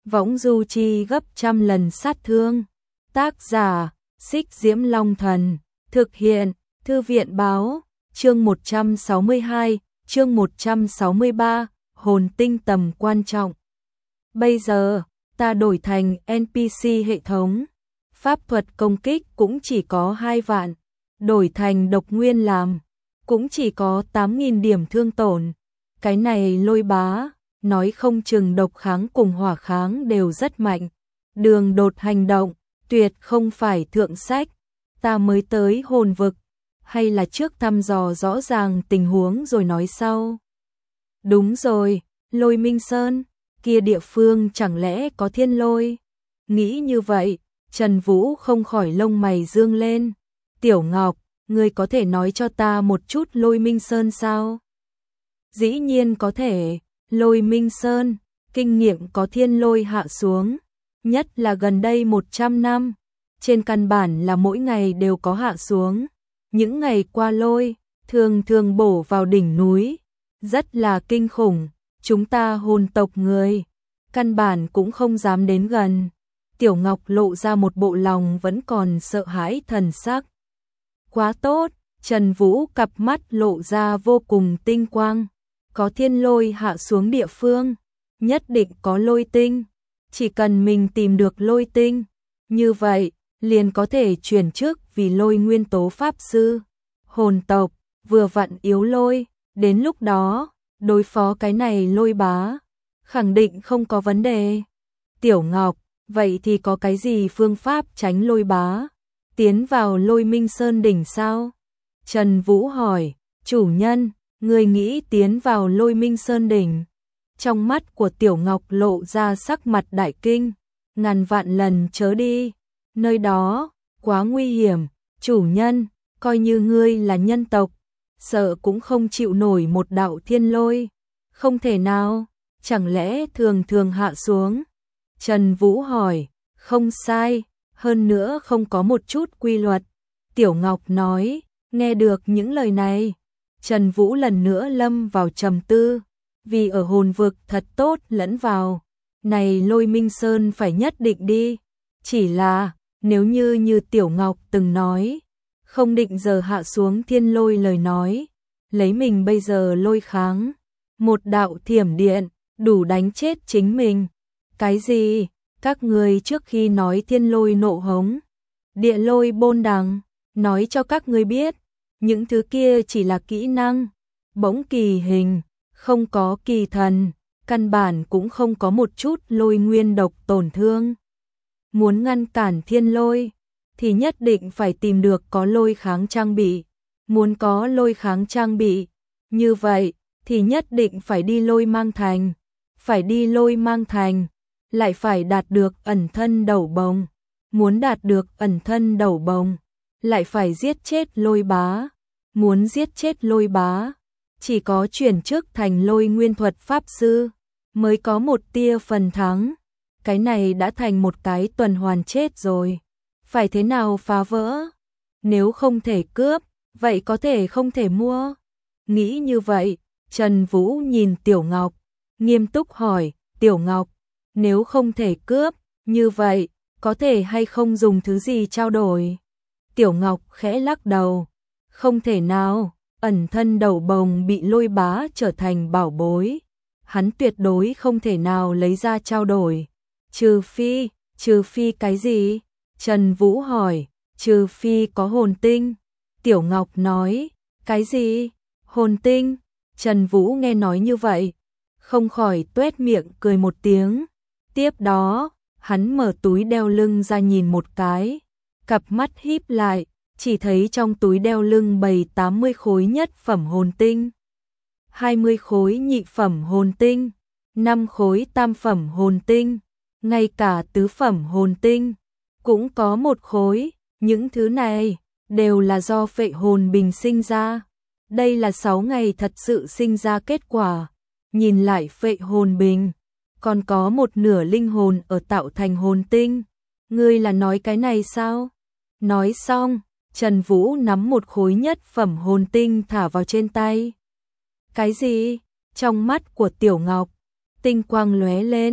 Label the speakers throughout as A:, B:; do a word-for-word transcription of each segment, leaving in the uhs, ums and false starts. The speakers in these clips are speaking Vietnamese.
A: võng du chi gấp trăm lần sát thương. Tác giả, Xích Diễm Long Thần, thực hiện, Thư viện báo, chương một trăm sáu mươi hai, chương một trăm sáu mươi ba, hồn tinh tầm quan trọng. Bây giờ, ta đổi thành en pê xê hệ thống, pháp thuật công kích cũng chỉ có hai vạn, đổi thành độc nguyên làm, cũng chỉ có tám nghìn điểm thương tổn. Cái này Lôi Bá, nói không chừng độc kháng cùng hỏa kháng đều rất mạnh. Đường đột hành động, tuyệt không phải thượng sách. Ta mới tới hồn vực, hay là trước thăm dò rõ ràng tình huống rồi nói sau. Đúng rồi, Lôi Minh Sơn, kia địa phương chẳng lẽ có thiên lôi? Nghĩ như vậy, Trần Vũ không khỏi lông mày dương lên. Tiểu Ngọc, ngươi có thể nói cho ta một chút Lôi Minh Sơn sao? Dĩ nhiên có thể, Lôi Minh Sơn, kinh nghiệm có thiên lôi hạ xuống, nhất là gần đây một trăm năm, trên căn bản là mỗi ngày đều có hạ xuống. Những ngày qua lôi, thường thường bổ vào đỉnh núi, rất là kinh khủng, chúng ta hồn tộc người, căn bản cũng không dám đến gần. Tiểu Ngọc lộ ra một bộ lòng vẫn còn sợ hãi thần sắc. Quá tốt, Trần Vũ cặp mắt lộ ra vô cùng tinh quang. Có thiên lôi hạ xuống địa phương, nhất định có lôi tinh. Chỉ cần mình tìm được lôi tinh, như vậy, liền có thể chuyển chức vì lôi nguyên tố pháp sư. Hồn tộc, vừa vặn yếu lôi, đến lúc đó, đối phó cái này Lôi Bá, khẳng định không có vấn đề. Tiểu Ngọc, vậy thì có cái gì phương pháp tránh Lôi Bá? Tiến vào Lôi Minh Sơn đỉnh sao? Trần Vũ hỏi, chủ nhân, người nghĩ tiến vào Lôi Minh Sơn đỉnh? Trong mắt của Tiểu Ngọc lộ ra sắc mặt đại kinh, ngàn vạn lần chớ đi, nơi đó, quá nguy hiểm, chủ nhân, coi như ngươi là nhân tộc, sợ cũng không chịu nổi một đạo thiên lôi, không thể nào, chẳng lẽ thường thường hạ xuống? Trần Vũ hỏi, không sai, hơn nữa không có một chút quy luật. Tiểu Ngọc nói, nghe được những lời này, Trần Vũ lần nữa lâm vào trầm tư, vì ở hồn vực thật tốt lẫn vào, này Lôi Minh Sơn phải nhất định đi, chỉ là, nếu như như Tiểu Ngọc từng nói, không định giờ hạ xuống thiên lôi lời nói, lấy mình bây giờ lôi kháng, một đạo thiểm điện, đủ đánh chết chính mình. Cái gì? Các người trước khi nói thiên lôi nộ hống, địa lôi bôn đằng, nói cho các người biết, những thứ kia chỉ là kỹ năng, bỗng kỳ hình, không có kỳ thần, căn bản cũng không có một chút lôi nguyên độc tổn thương. Muốn ngăn cản thiên lôi, thì nhất định phải tìm được có lôi kháng trang bị. Muốn có lôi kháng trang bị, như vậy, thì nhất định phải đi Lôi Mang Thành. Phải đi Lôi Mang Thành, lại phải đạt được ẩn thân đầu bồng. Muốn đạt được ẩn thân đầu bồng, lại phải giết chết Lôi Bá. Muốn giết chết Lôi Bá, chỉ có chuyển chức thành Lôi Nguyên Thuật Pháp Sư, mới có một tia phần thắng. Cái này đã thành một cái tuần hoàn chết rồi. Phải thế nào phá vỡ? Nếu không thể cướp, vậy có thể không thể mua. Nghĩ như vậy, Trần Vũ nhìn Tiểu Ngọc, nghiêm túc hỏi, Tiểu Ngọc, nếu không thể cướp, như vậy, có thể hay không dùng thứ gì trao đổi? Tiểu Ngọc khẽ lắc đầu, không thể nào, ẩn thân đầu bồng bị Lôi Bá trở thành bảo bối. Hắn tuyệt đối không thể nào lấy ra trao đổi. Trừ phi, trừ phi cái gì? Trần Vũ hỏi, trừ phi có hồn tinh. Tiểu Ngọc nói, cái gì? Hồn tinh? Trần Vũ nghe nói như vậy, không khỏi tuét miệng cười một tiếng. Tiếp đó, hắn mở túi đeo lưng ra nhìn một cái, cặp mắt híp lại, chỉ thấy trong túi đeo lưng bày tám mươi khối nhất phẩm hồn tinh, hai mươi khối nhị phẩm hồn tinh, năm khối tam phẩm hồn tinh, ngay cả tứ phẩm hồn tinh cũng có một khối. Những thứ này đều là do phệ hồn bình sinh ra. Đây là sáu ngày thật sự sinh ra kết quả. Nhìn lại phệ hồn bình, còn có một nửa linh hồn ở tạo thành hồn tinh. Ngươi là nói cái này sao? Nói xong, Trần Vũ nắm một khối nhất phẩm hồn tinh thả vào trên tay. Cái gì? Trong mắt của Tiểu Ngọc, tinh quang lóe lên,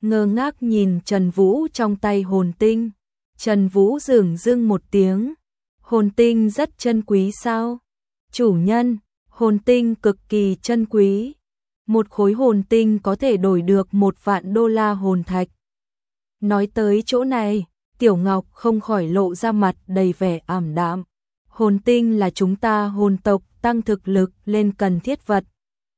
A: ngơ ngác nhìn Trần Vũ trong tay hồn tinh. Trần Vũ dửng dưng một tiếng, hồn tinh rất chân quý sao? Chủ nhân, hồn tinh cực kỳ chân quý. Một khối hồn tinh có thể đổi được một vạn đô la hồn thạch. Nói tới chỗ này, Tiểu Ngọc không khỏi lộ ra mặt đầy vẻ ảm đạm. Hồn tinh là chúng ta hồn tộc tăng thực lực lên cần thiết vật.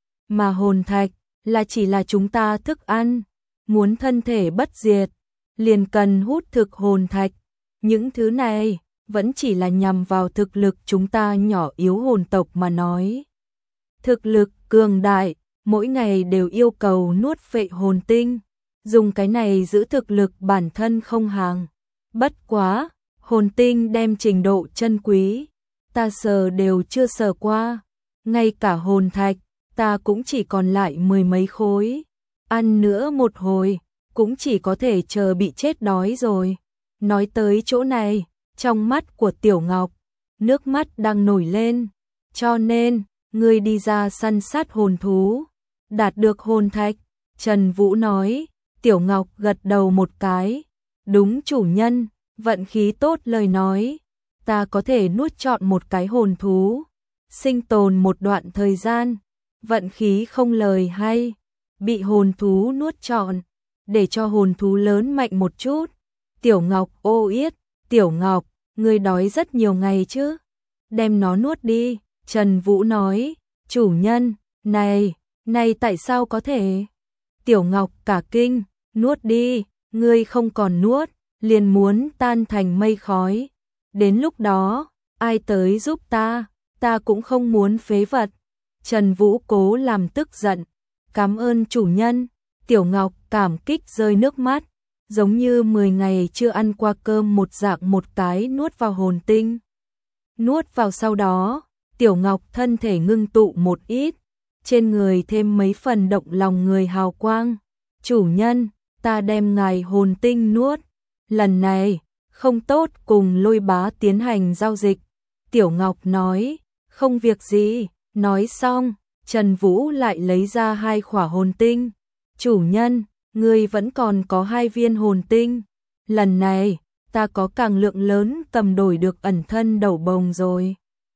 A: Mà hồn thạch là chỉ là chúng ta thức ăn. Muốn thân thể bất diệt, liền cần hút thực hồn thạch. Những thứ này vẫn chỉ là nhằm vào thực lực chúng ta nhỏ yếu hồn tộc mà nói. Thực lực cường đại, mỗi ngày đều yêu cầu nuốt phệ hồn tinh, dùng cái này giữ thực lực bản thân không hàng. Bất quá, hồn tinh đem trình độ chân quý, ta sờ đều chưa sờ qua, ngay cả hồn thạch, ta cũng chỉ còn lại mười mấy khối. Ăn nữa một hồi, cũng chỉ có thể chờ bị chết đói rồi. Nói tới chỗ này, trong mắt của Tiểu Ngọc, nước mắt đang nổi lên. Cho nên, ngươi đi ra săn sát hồn thú, đạt được hồn thạch. Trần Vũ nói. Tiểu Ngọc gật đầu một cái. Đúng chủ nhân, vận khí tốt lời nói. Ta có thể nuốt trọn một cái hồn thú, sinh tồn một đoạn thời gian. Vận khí không lời hay, bị hồn thú nuốt trọn, để cho hồn thú lớn mạnh một chút. Tiểu Ngọc ô yết, Tiểu Ngọc, ngươi đói rất nhiều ngày chứ? Đem nó nuốt đi. Trần Vũ nói. Chủ nhân, này, này tại sao có thể? Tiểu Ngọc cả kinh, nuốt đi, ngươi không còn nuốt, liền muốn tan thành mây khói. Đến lúc đó, ai tới giúp ta, ta cũng không muốn phế vật. Trần Vũ cố làm tức giận. Cảm ơn chủ nhân. Tiểu Ngọc cảm kích rơi nước mắt, giống như mười ngày chưa ăn qua cơm một dạng một cái nuốt vào hồn tinh. Nuốt vào sau đó, Tiểu Ngọc thân thể ngưng tụ một ít, trên người thêm mấy phần động lòng người hào quang. Chủ nhân, ta đem ngài hồn tinh nuốt, lần này không tốt cùng Lôi Bá tiến hành giao dịch. Tiểu Ngọc nói, không việc gì. Nói xong, Trần Vũ lại lấy ra hai khỏa hồn tinh. Chủ nhân, ngươi vẫn còn có hai viên hồn tinh. Lần này, ta có càng lượng lớn cầm đổi được ẩn thân đầu bồng rồi.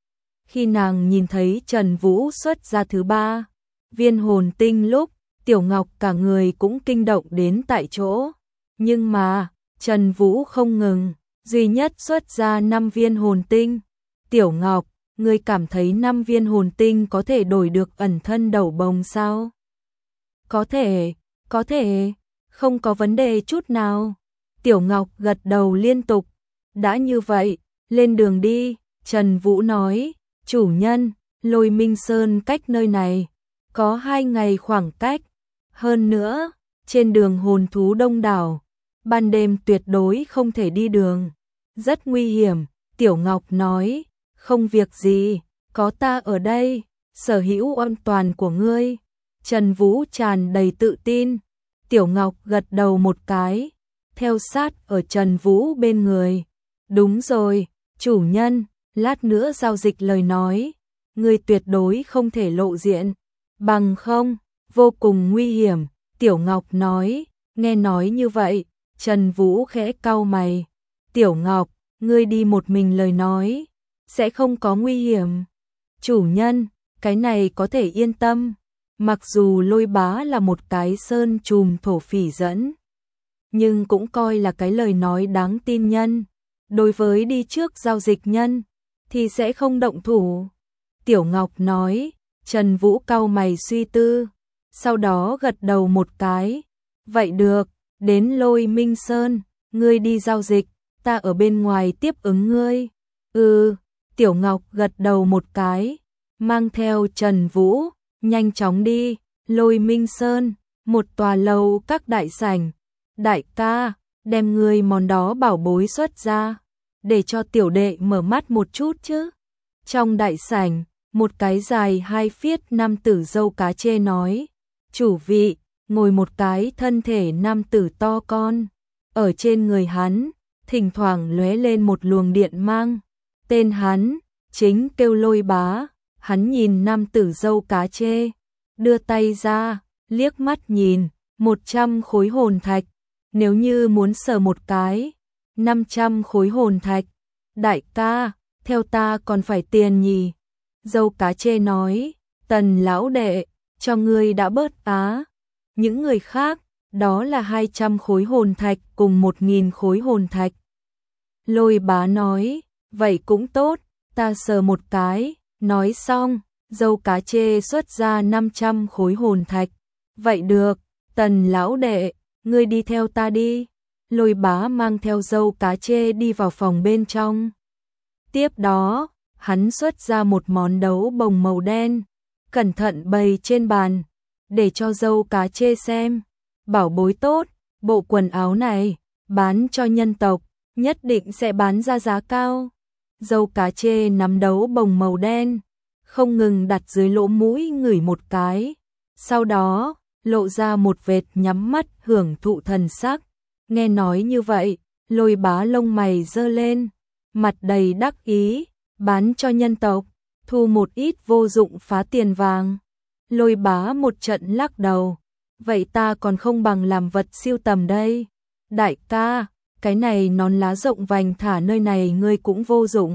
A: Khi nàng nhìn thấy Trần Vũ xuất ra thứ ba viên hồn tinh lúc, Tiểu Ngọc cả người cũng kinh động đến tại chỗ. Nhưng mà, Trần Vũ không ngừng, duy nhất xuất ra năm viên hồn tinh. Tiểu Ngọc, ngươi cảm thấy năm viên hồn tinh có thể đổi được ẩn thân đầu bồng sao? Có thể, có thể, không có vấn đề chút nào. Tiểu Ngọc gật đầu liên tục. Đã như vậy, lên đường đi. Trần Vũ nói. Chủ nhân, Lôi Minh Sơn cách nơi này có hai ngày khoảng cách. Hơn nữa, trên đường hồn thú đông đảo, ban đêm tuyệt đối không thể đi đường, rất nguy hiểm. Tiểu Ngọc nói. Không việc gì, có ta ở đây, sở hữu an toàn của ngươi. Trần Vũ tràn đầy tự tin. Tiểu Ngọc gật đầu một cái, theo sát ở Trần Vũ bên người. Đúng rồi, chủ nhân, lát nữa giao dịch lời nói, ngươi tuyệt đối không thể lộ diện, bằng không, vô cùng nguy hiểm. Tiểu Ngọc nói. Nghe nói như vậy, Trần Vũ khẽ cau mày. Tiểu Ngọc, ngươi đi một mình lời nói, sẽ không có nguy hiểm. Chủ nhân, cái này có thể yên tâm. Mặc dù Lôi Bá là một cái sơn trùm thổ phỉ dẫn, nhưng cũng coi là cái lời nói đáng tin nhân. Đối với đi trước giao dịch nhân, thì sẽ không động thủ. Tiểu Ngọc nói. Trần Vũ cau mày suy tư, sau đó gật đầu một cái. Vậy được, đến Lôi Minh Sơn, ngươi đi giao dịch, ta ở bên ngoài tiếp ứng ngươi. Ừ. Tiểu Ngọc gật đầu một cái, mang theo Trần Vũ, nhanh chóng đi. Lôi Minh Sơn, một tòa lầu các đại sảnh. Đại ca, đem ngươi món đó bảo bối xuất ra, để cho tiểu đệ mở mắt một chút chứ. Trong đại sảnh, một cái dài hai phiết nam tử râu cá chê nói. Chủ vị, ngồi một cái thân thể nam tử to con. Ở trên người hắn, thỉnh thoảng lóe lên một luồng điện mang. Tên hắn chính kêu Lôi Bá. Hắn nhìn nam tử râu cá chê, đưa tay ra, liếc mắt nhìn, một trăm khối hồn thạch, nếu như muốn sờ một cái, năm trăm khối hồn thạch. Đại ca, theo ta còn phải tiền nhỉ? Dâu cá chê nói, Tần lão đệ, cho ngươi đã bớt á. Những người khác, đó là hai trăm khối hồn thạch cùng một nghìn khối hồn thạch. Lôi Bá nói, vậy cũng tốt, ta sờ một cái. Nói xong, dâu cá chê xuất ra năm trăm khối hồn thạch. Vậy được, Tần lão đệ, ngươi đi theo ta đi. Lôi Bá mang theo dâu cá chê đi vào phòng bên trong. Tiếp đó, hắn xuất ra một món đấu bồng màu đen, cẩn thận bày trên bàn, để cho dâu cá chê xem. Bảo bối tốt, bộ quần áo này, bán cho nhân tộc, nhất định sẽ bán ra giá cao. Dâu cá chê nắm đấu bồng màu đen, không ngừng đặt dưới lỗ mũi ngửi một cái. Sau đó, lộ ra một vệt nhắm mắt hưởng thụ thần sắc. Nghe nói như vậy, Lôi Bá lông mày giơ lên, mặt đầy đắc ý, bán cho nhân tộc, thu một ít vô dụng phá tiền vàng. Lôi Bá một trận lắc đầu, vậy ta còn không bằng làm vật siêu tầm đây. Đại ca, cái này nón lá rộng vành thả nơi này ngươi cũng vô dụng.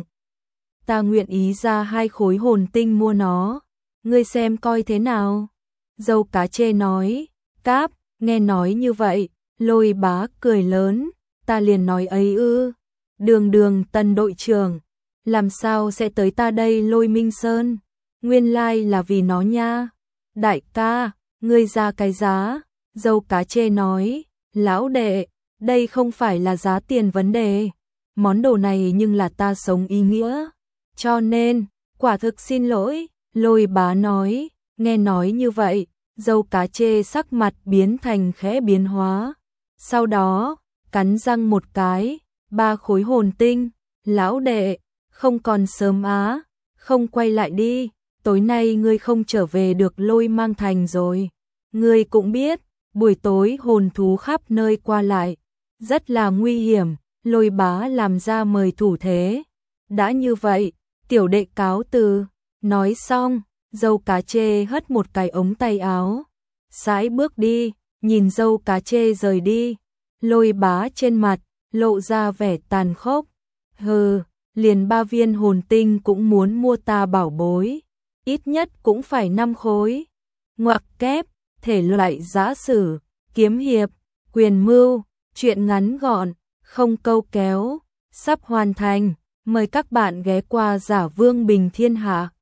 A: Ta nguyện ý ra hai khối hồn tinh mua nó, ngươi xem coi thế nào. Dâu cá chê nói, cáp, nghe nói như vậy, Lôi Bá cười lớn, ta liền nói ấy ư, đường đường Tần đội trưởng, làm sao sẽ tới ta đây Lôi Minh Sơn, nguyên lai là vì nó nha. Đại ca, ngươi ra cái giá. Dâu cá chê nói, lão đệ, đây không phải là giá tiền vấn đề, món đồ này nhưng là ta sống ý nghĩa, cho nên, quả thực xin lỗi. Lôi Bá nói, nghe nói như vậy, dâu cá chê sắc mặt biến thành khẽ biến hóa, sau đó, cắn răng một cái, ba khối hồn tinh. Lão đệ, không còn sớm á, không quay lại đi, tối nay ngươi không trở về được Lôi Mang Thành rồi. Ngươi cũng biết, buổi tối hồn thú khắp nơi qua lại, rất là nguy hiểm. Lôi Bá làm ra mời thủ thế. Đã như vậy, tiểu đệ cáo từ. Nói xong, dâu cá chê hất một cái ống tay áo, sải bước đi. Nhìn dâu cá chê rời đi, Lôi Bá trên mặt lộ ra vẻ tàn khốc. Hừ, liền ba viên hồn tinh cũng muốn mua ta bảo bối, ít nhất cũng phải năm khối. Ngoặc kép, thể loại giã sử, kiếm hiệp, quyền mưu, truyện ngắn gọn, không câu kéo, sắp hoàn thành. Mời các bạn ghé qua Giả Vương Bình Thiên Hạ.